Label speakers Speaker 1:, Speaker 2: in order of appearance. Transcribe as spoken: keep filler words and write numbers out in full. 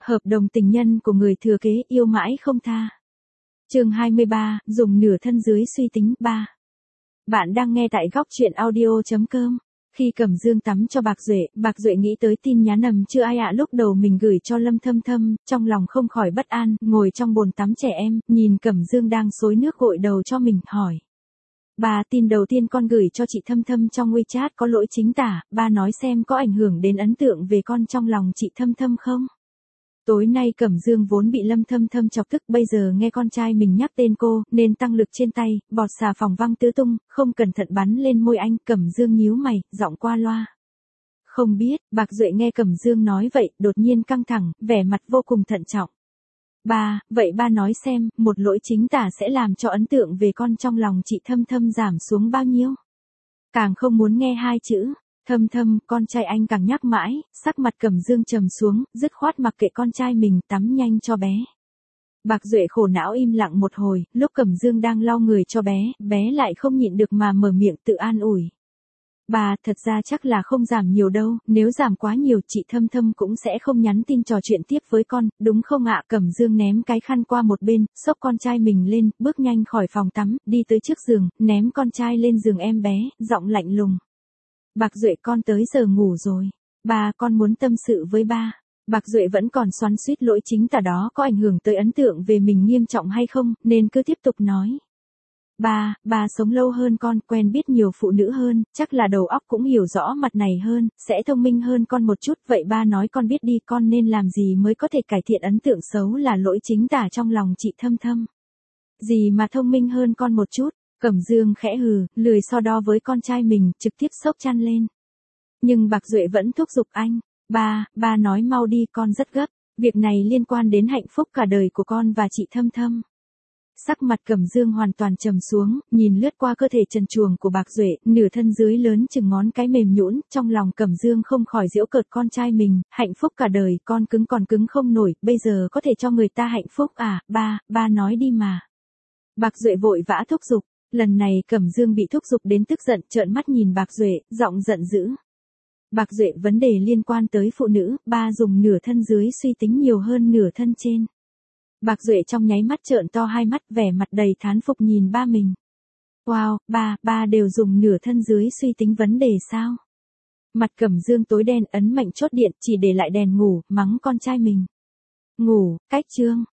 Speaker 1: Hợp đồng tình nhân của người thừa kế yêu mãi không tha. Chương hai mươi ba, dùng nửa thân dưới suy tính ba. Bạn đang nghe tại góc truyện audio chấm com. Khi Cẩm Dương tắm cho Bạc Duệ, Bạc Duệ nghĩ tới tin nhắn nầm chưa ai ạ lúc đầu mình gửi cho Lâm Thâm Thâm, trong lòng không khỏi bất an, ngồi trong bồn tắm trẻ em, nhìn Cẩm Dương đang xối nước gội đầu cho mình, hỏi. Bà, tin đầu tiên con gửi cho chị Thâm Thâm trong WeChat có lỗi chính tả, ba nói xem có ảnh hưởng đến ấn tượng về con trong lòng chị Thâm Thâm không? Tối nay Cẩm Dương vốn bị Lâm Thâm Thâm chọc tức, bây giờ nghe con trai mình nhắc tên cô, nên tăng lực trên tay, bọt xà phòng văng tứ tung, không cẩn thận bắn lên môi anh. Cẩm Dương nhíu mày, giọng qua loa. Không biết. Bạc Duệ nghe Cẩm Dương nói vậy, đột nhiên căng thẳng, vẻ mặt vô cùng thận trọng. Ba, vậy ba nói xem, một lỗi chính tả sẽ làm cho ấn tượng về con trong lòng chị Thâm Thâm giảm xuống bao nhiêu? Càng không muốn nghe hai chữ Thâm Thâm, con trai anh càng nhắc mãi, sắc mặt Cẩm Dương trầm xuống, dứt khoát mặc kệ con trai mình, tắm nhanh cho bé. Bạc Duệ khổ não im lặng một hồi, lúc Cẩm Dương đang lau người cho bé, bé lại không nhịn được mà mở miệng tự an ủi. Bà, thật ra chắc là không giảm nhiều đâu, nếu giảm quá nhiều chị Thâm Thâm cũng sẽ không nhắn tin trò chuyện tiếp với con, đúng không ạ? Cẩm Dương ném cái khăn qua một bên, xốc con trai mình lên, bước nhanh khỏi phòng tắm, đi tới trước giường, ném con trai lên giường em bé, giọng lạnh lùng. Bạc Duệ, con tới giờ ngủ rồi. Ba, con muốn tâm sự với ba. Bạc Duệ vẫn còn xoắn xuýt lỗi chính tả đó có ảnh hưởng tới ấn tượng về mình nghiêm trọng hay không, nên cứ tiếp tục nói. Ba, ba sống lâu hơn con, quen biết nhiều phụ nữ hơn, chắc là đầu óc cũng hiểu rõ mặt này hơn, sẽ thông minh hơn con một chút, vậy ba nói con biết đi, con nên làm gì mới có thể cải thiện ấn tượng xấu là lỗi chính tả trong lòng chị Thâm Thâm. Gì mà thông minh hơn con một chút? Cẩm Dương khẽ hừ, lười so đo với con trai mình, trực tiếp xốc chăn lên. Nhưng Bạc Duệ vẫn thúc giục anh. Ba, ba nói mau đi, con rất gấp. Việc này liên quan đến hạnh phúc cả đời của con và chị Thâm Thâm. Sắc mặt Cẩm Dương hoàn toàn trầm xuống, nhìn lướt qua cơ thể trần truồng của Bạc Duệ, nửa thân dưới lớn chừng ngón cái mềm nhũn, trong lòng Cẩm Dương không khỏi giễu cợt con trai mình, hạnh phúc cả đời, con cứng còn cứng không nổi, bây giờ có thể cho người ta hạnh phúc à? Ba, ba nói đi mà. Bạc Duệ vội vã thúc giục. Lần này Cẩm Dương bị thúc giục đến tức giận, trợn mắt nhìn Bạc Duệ, giọng giận dữ. Bạc Duệ, vấn đề liên quan tới phụ nữ, ba dùng nửa thân dưới suy tính nhiều hơn nửa thân trên. Bạc Duệ trong nháy mắt trợn to hai mắt, vẻ mặt đầy thán phục nhìn ba mình. Wow, ba, ba đều dùng nửa thân dưới suy tính vấn đề sao? Mặt Cẩm Dương tối đen, ấn mạnh chốt điện, chỉ để lại đèn ngủ, mắng con trai mình. Ngủ, cách chương.